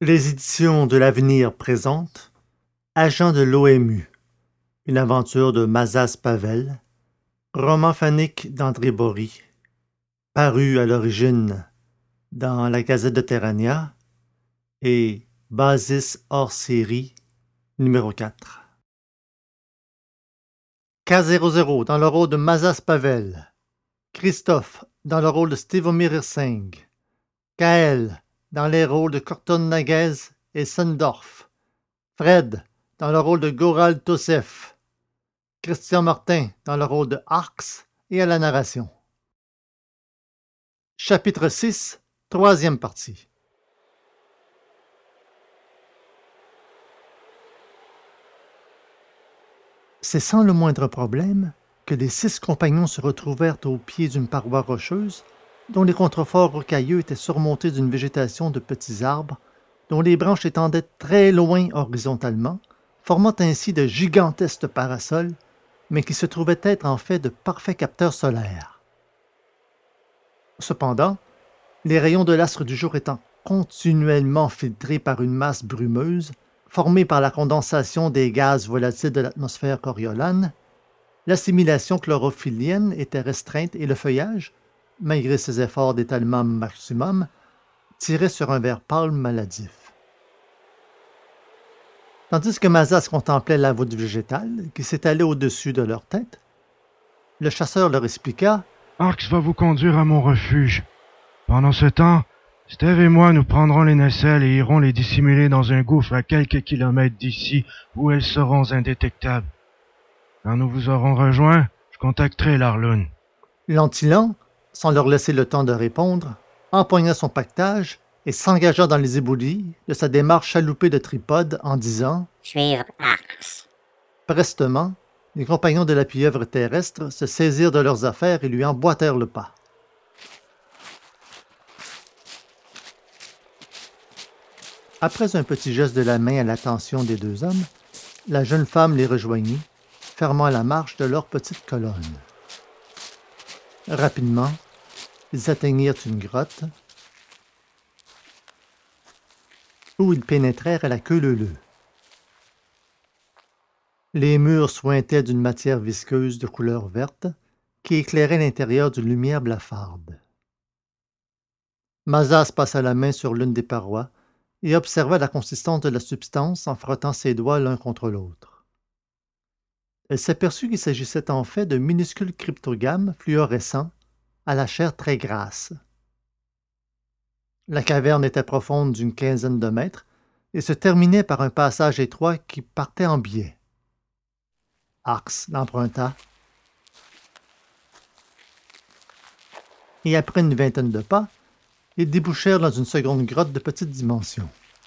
Les éditions de l'Avenir présentent Agent de l'OMU, une aventure de Mazas Pavel, roman phonique d'André Bory, paru à l'origine dans la Gazette de Terrania et Basis hors série numéro 4. K00 dans le rôle de Mazas Pavel, Christophe dans le rôle de Stevomir Singh, Kael dans les rôles de Corton Naguez et Sendorf, Fred dans le rôle de Goral Tosef, Christian Martin dans le rôle de Arx et à la narration. Chapitre 6, troisième partie. C'est sans le moindre problème que les 6 compagnons se retrouvèrent au pied d'une paroi rocheuse dont les contreforts rocailleux étaient surmontés d'une végétation de petits arbres dont les branches étendaient très loin horizontalement, formant ainsi de gigantesques parasols, mais qui se trouvaient être en fait de parfaits capteurs solaires. Cependant, les rayons de l'astre du jour étant continuellement filtrés par une masse brumeuse, formée par la condensation des gaz volatiles de l'atmosphère coriolane, l'assimilation chlorophyllienne était restreinte et le feuillage, malgré ses efforts d'étalement maximum, tirait sur un vert pâle maladif. Tandis que Mazas contemplait la voûte végétale qui s'étalait au-dessus de leur tête, le chasseur leur expliqua « Arx va vous conduire à mon refuge. Pendant ce temps, Steve et moi nous prendrons les nacelles et irons les dissimuler dans un gouffre à quelques kilomètres d'ici où elles seront indétectables. Quand nous vous aurons rejoints, je contacterai l'Arlune. » L'Antillan, sans leur laisser le temps de répondre, empoigna son pactage et s'engagea dans les éboulis de sa démarche chaloupée de tripode en disant « Suivre Arx. » Prestement, les compagnons de la pieuvre terrestre se saisirent de leurs affaires et lui emboîtèrent le pas. Après un petit geste de la main à l'attention des 2 hommes, la jeune femme les rejoignit, fermant la marche de leur petite colonne. Rapidement, ils atteignirent une grotte où ils pénétrèrent à la queue leu-leu. Les murs suintaient d'une matière visqueuse de couleur verte qui éclairait l'intérieur d'une lumière blafarde. Mazas passa la main sur l'une des parois et observa la consistance de la substance en frottant ses doigts l'un contre l'autre. Elle s'aperçut qu'il s'agissait en fait de minuscules cryptogames fluorescents à la chair très grasse. La caverne était profonde d'une quinzaine de mètres et se terminait par un passage étroit qui partait en biais. Arx l'emprunta et après une vingtaine de pas, ils débouchèrent dans une seconde grotte de petite dimension.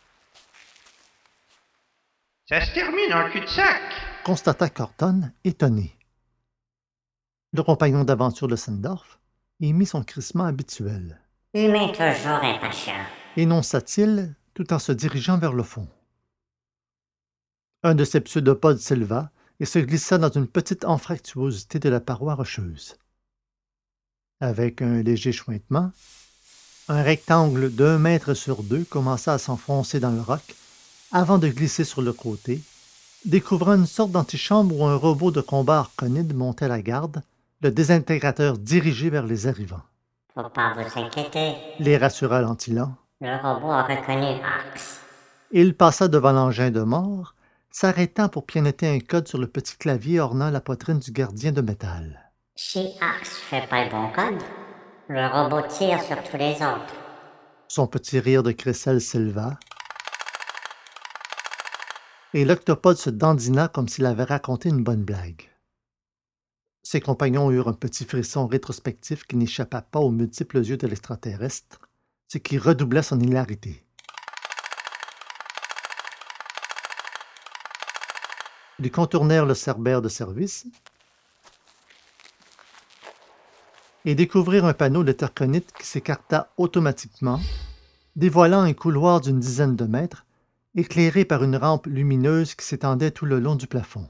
« Ça se termine en cul-de-sac !» constata Corton, étonné. Le compagnon d'aventure de Sendorf émit son crissement habituel. « Humain toujours impatient. » énonça-t-il tout en se dirigeant vers le fond. Un de ses pseudopodes s'éleva et se glissa dans une petite anfractuosité de la paroi rocheuse. Avec un léger chointement, un rectangle d'1 mètre sur 2 commença à s'enfoncer dans le roc avant de glisser sur le côté, découvrant une sorte d'antichambre où un robot de combat arconide montait la garde, le désintégrateur dirigé vers les arrivants. « Faut pas vous inquiéter. Les rassura l'Antillan. Le robot a reconnu Arx. » Il passa devant l'engin de mort, s'arrêtant pour pianoter un code sur le petit clavier ornant la poitrine du gardien de métal. « Si Arx fait pas le bon code, le robot tire sur tous les autres. » Son petit rire de crécelle s'éleva, et l'octopode se dandina comme s'il avait raconté une bonne blague. Ses compagnons eurent un petit frisson rétrospectif qui n'échappa pas aux multiples yeux de l'extraterrestre, ce qui redoubla son hilarité. Ils contournèrent le cerbère de service et découvrirent un panneau de terconite qui s'écarta automatiquement, dévoilant un couloir d'une dizaine de mètres, éclairé par une rampe lumineuse qui s'étendait tout le long du plafond.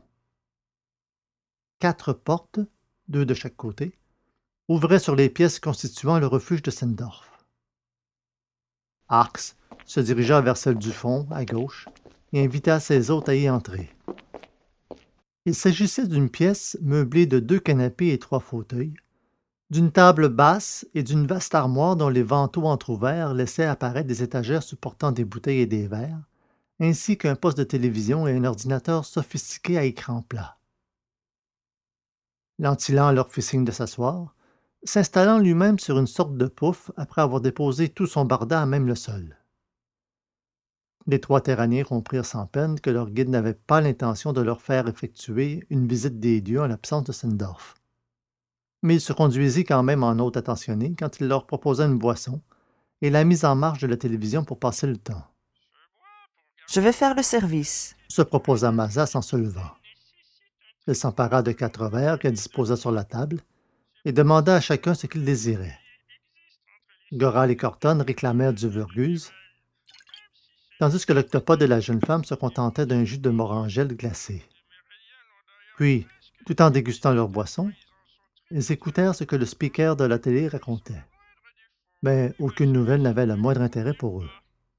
4 portes, 2 de chaque côté, ouvraient sur les pièces constituant le refuge de Sendorf. Arx se dirigea vers celle du fond, à gauche, et invita ses hôtes à y entrer. Il s'agissait d'une pièce meublée de 2 canapés et 3 fauteuils, d'une table basse et d'une vaste armoire dont les vantaux entr'ouverts laissaient apparaître des étagères supportant des bouteilles et des verres, ainsi qu'un poste de télévision et un ordinateur sophistiqué à écran plat. L'antilan leur fit signe de s'asseoir, s'installant lui-même sur une sorte de pouffe après avoir déposé tout son barda à même le sol. Les 3 terraniers comprirent sans peine que leur guide n'avait pas l'intention de leur faire effectuer une visite des lieux en l'absence de Sandorf. Mais il se conduisit quand même en hôte attentionné quand il leur proposa une boisson et la mise en marche de la télévision pour passer le temps. Je vais faire le service. Se proposa Mazas en se levant. Il s'empara de 4 verres qu'elle disposa sur la table et demanda à chacun ce qu'il désirait. Goral et Corton réclamèrent du Burguse, tandis que l'octopode et la jeune femme se contentaient d'un jus de morangelle glacé. Puis, tout en dégustant leur boisson, ils écoutèrent ce que le speaker de la télé racontait. Mais aucune nouvelle n'avait le moindre intérêt pour eux.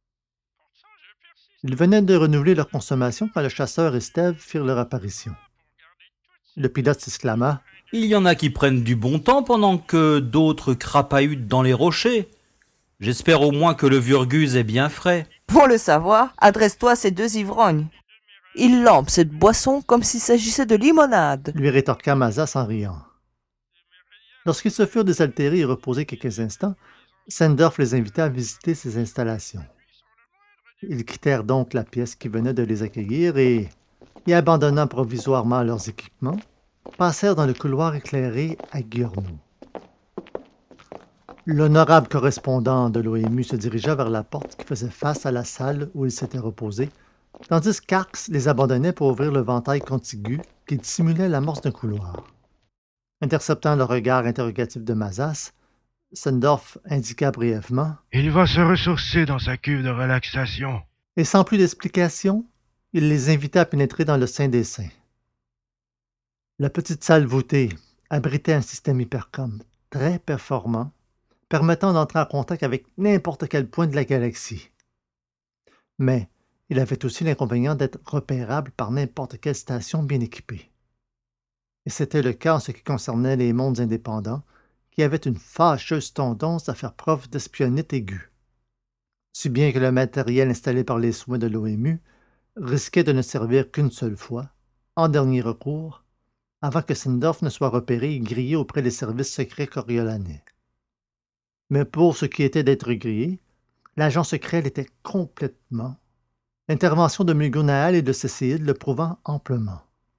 Ils venaient de renouveler leur consommation quand le chasseur et Steve firent leur apparition. Le pilote s'exclama: « Il y en a qui prennent du bon temps pendant que d'autres crapahutent dans les rochers. J'espère au moins que le Vurguse est bien frais. » Pour le savoir, adresse-toi à ces 2 ivrognes. Ils lampent cette boisson comme s'il s'agissait de limonade, lui rétorqua Mazas en riant. Lorsqu'ils se furent désaltérés et reposés quelques instants, Sandorf les invita à visiter ses installations. Ils quittèrent donc la pièce qui venait de les accueillir et, y abandonnant provisoirement leurs équipements, passèrent dans le couloir éclairé à Guillermo. L'honorable correspondant de l'OMU se dirigea vers la porte qui faisait face à la salle où ils s'étaient reposés, tandis qu'Arx les abandonnait pour ouvrir le ventail contigu qui dissimulait l'amorce d'un couloir. Interceptant le regard interrogatif de Mazas, Sandorf indiqua brièvement: « Il va se ressourcer dans sa cuve de relaxation. » Et sans plus d'explication, il les invita à pénétrer dans le sein des saints. La petite salle voûtée abritait un système hypercom très performant, permettant d'entrer en contact avec n'importe quel point de la galaxie. Mais il avait aussi l'inconvénient d'être repérable par n'importe quelle station bien équipée. Et c'était le cas en ce qui concernait les mondes indépendants, qui avaient une fâcheuse tendance à faire preuve d'espionnette aiguë. Si bien que le matériel installé par les soins de l'OMU risquait de ne servir qu'une seule fois, en dernier recours, avant que Sandorf ne soit repéré et grillé auprès des services secrets coriolanais. Mais pour ce qui était d'être grillé, l'agent secret l'était complètement, l'intervention de Mulgonaal et de Cécile le prouvant amplement.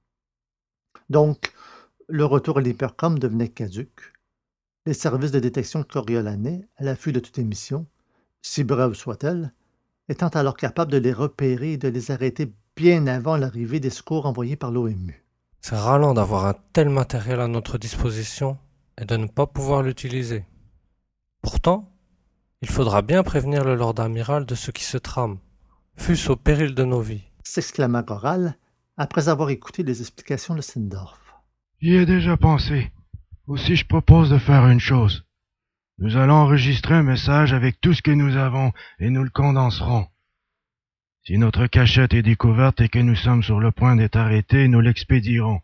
Donc, le retour à l'hypercom devenait caduc. Les services de détection coriolanais, à l'affût de toute émission, si brève soit-elle, étant alors capables de les repérer et de les arrêter bien avant l'arrivée des secours envoyés par l'OMU. C'est ralent d'avoir un tel matériel à notre disposition et de ne pas pouvoir l'utiliser. Pourtant, il faudra bien prévenir le Lord Amiral de ce qui se trame, fût-ce au péril de nos vies, s'exclama Goral, après avoir écouté les explications de Sandorf. J'y ai déjà pensé. Aussi, je propose de faire une chose. Nous allons enregistrer un message avec tout ce que nous avons et nous le condenserons. Si notre cachette est découverte et que nous sommes sur le point d'être arrêtés, nous l'expédierons.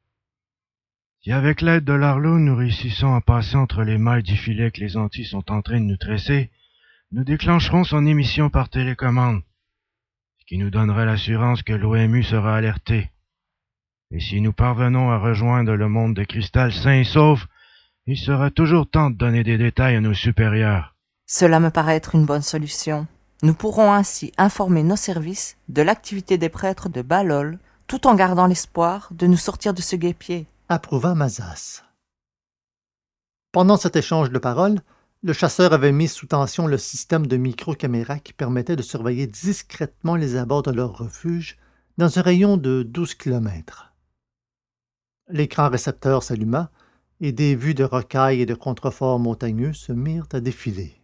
Si avec l'aide de l'Arlo, nous réussissons à passer entre les mailles du filet que les Antilles sont en train de nous tresser, nous déclencherons son émission par télécommande, ce qui nous donnera l'assurance que l'OMU sera alerté. Et si nous parvenons à rejoindre le monde de cristal sain et sauf, il sera toujours temps de donner des détails à nos supérieurs. Cela me paraît être une bonne solution. Nous pourrons ainsi informer nos services de l'activité des prêtres de Balol, tout en gardant l'espoir de nous sortir de ce guêpier. Approuva Mazas. Pendant cet échange de paroles, le chasseur avait mis sous tension le système de micro-caméra qui permettait de surveiller discrètement les abords de leur refuge dans un rayon de 12 kilomètres. L'écran récepteur s'alluma et des vues de rocailles et de contreforts montagneux se mirent à défiler.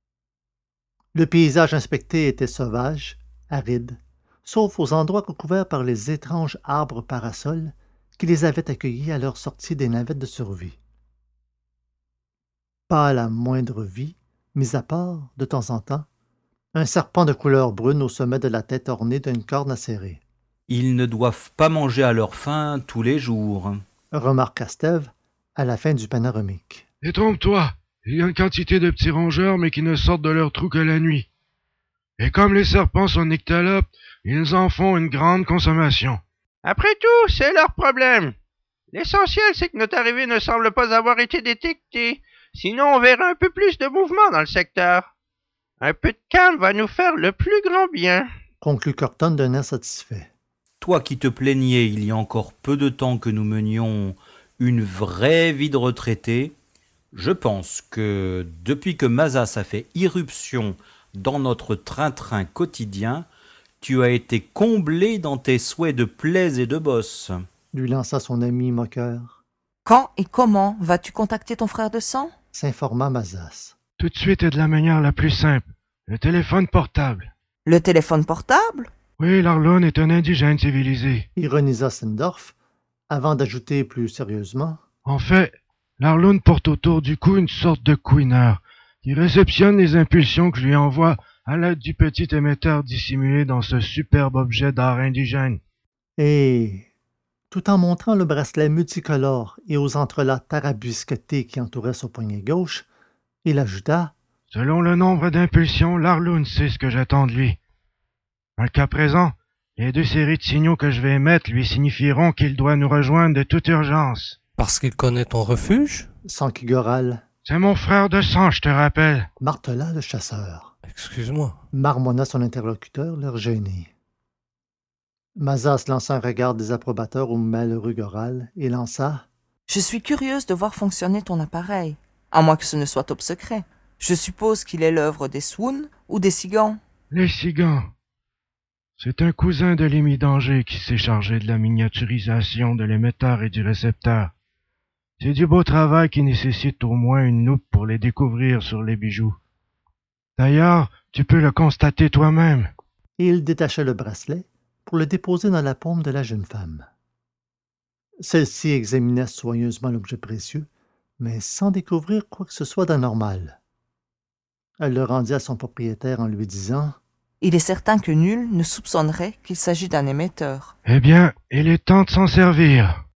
Le paysage inspecté était sauvage, aride, sauf aux endroits recouverts par les étranges arbres parasols qui les avaient accueillis à leur sortie des navettes de survie. Pas la moindre vie, mis à part, de temps en temps, Un serpent de couleur brune au sommet de la tête orné d'une corne acérée, Ils ne doivent pas manger à leur faim tous les jours. remarqua Steve à la fin du panoramique. Détrompe-toi, il y a une quantité de petits rongeurs, mais qui ne sortent de leur trou que la nuit. Et comme les serpents sont nyctalopes, ils en font une grande consommation. Après tout, c'est leur problème. L'essentiel, c'est que notre arrivée ne semble pas avoir été détectée. Sinon, on verra un peu plus de mouvement dans le secteur. Un peu de calme va nous faire le plus grand bien. Conclut Corton d'un air satisfait. Toi qui te plaignais il y a encore peu de temps que nous menions une vraie vie de retraité, je pense que depuis que Mazas a fait irruption dans notre train-train quotidien, tu as été comblé dans tes souhaits de plaies et de bosses. Lui lança son ami moqueur, Quand et comment vas-tu contacter ton frère de sang? s'informa Mazas. Tout de suite et de la manière la plus simple, le téléphone portable. Le téléphone portable? Oui, l'Arlone est un indigène civilisé. Ironisa Sendorf, avant d'ajouter plus sérieusement. En fait, l'Arlone porte autour du cou une sorte de couineur qui réceptionne les impulsions que je lui envoie à l'aide du petit émetteur dissimulé dans ce superbe objet d'art indigène. Et, tout en montrant le bracelet multicolore et aux entrelacs tarabiscotés qui entouraient son poignet gauche, il ajouta « Selon le nombre d'impulsions, l'Arlone sait ce que j'attends de lui. Dans le cas présent, les 2 séries de signaux que je vais émettre lui signifieront qu'il doit nous rejoindre de toute urgence. Parce qu'il connaît ton refuge? Sankigoral, C'est mon frère de sang, je te rappelle. martela le chasseur. Excuse-moi. Marmonna son interlocuteur, l'air gêné. Mazas lança un regard désapprobateur au malheureux Goral et lança Je suis curieuse de voir fonctionner ton appareil, à moins que ce ne soit top secret. Je suppose qu'il est l'œuvre des Swoon ou des Cigans. Les cigans. C'est un cousin de l'Émi-Danger qui s'est chargé de la miniaturisation de l'émetteur et du récepteur. C'est du beau travail qui nécessite au moins une loupe pour les découvrir sur les bijoux. D'ailleurs, tu peux le constater toi-même. et il détacha le bracelet pour le déposer dans la paume de la jeune femme. Celle-ci examina soigneusement l'objet précieux, mais sans découvrir quoi que ce soit d'anormal. Elle le rendit à son propriétaire en lui disant Il est certain que nul ne soupçonnerait qu'il s'agit d'un émetteur. Eh bien, il est temps de s'en servir.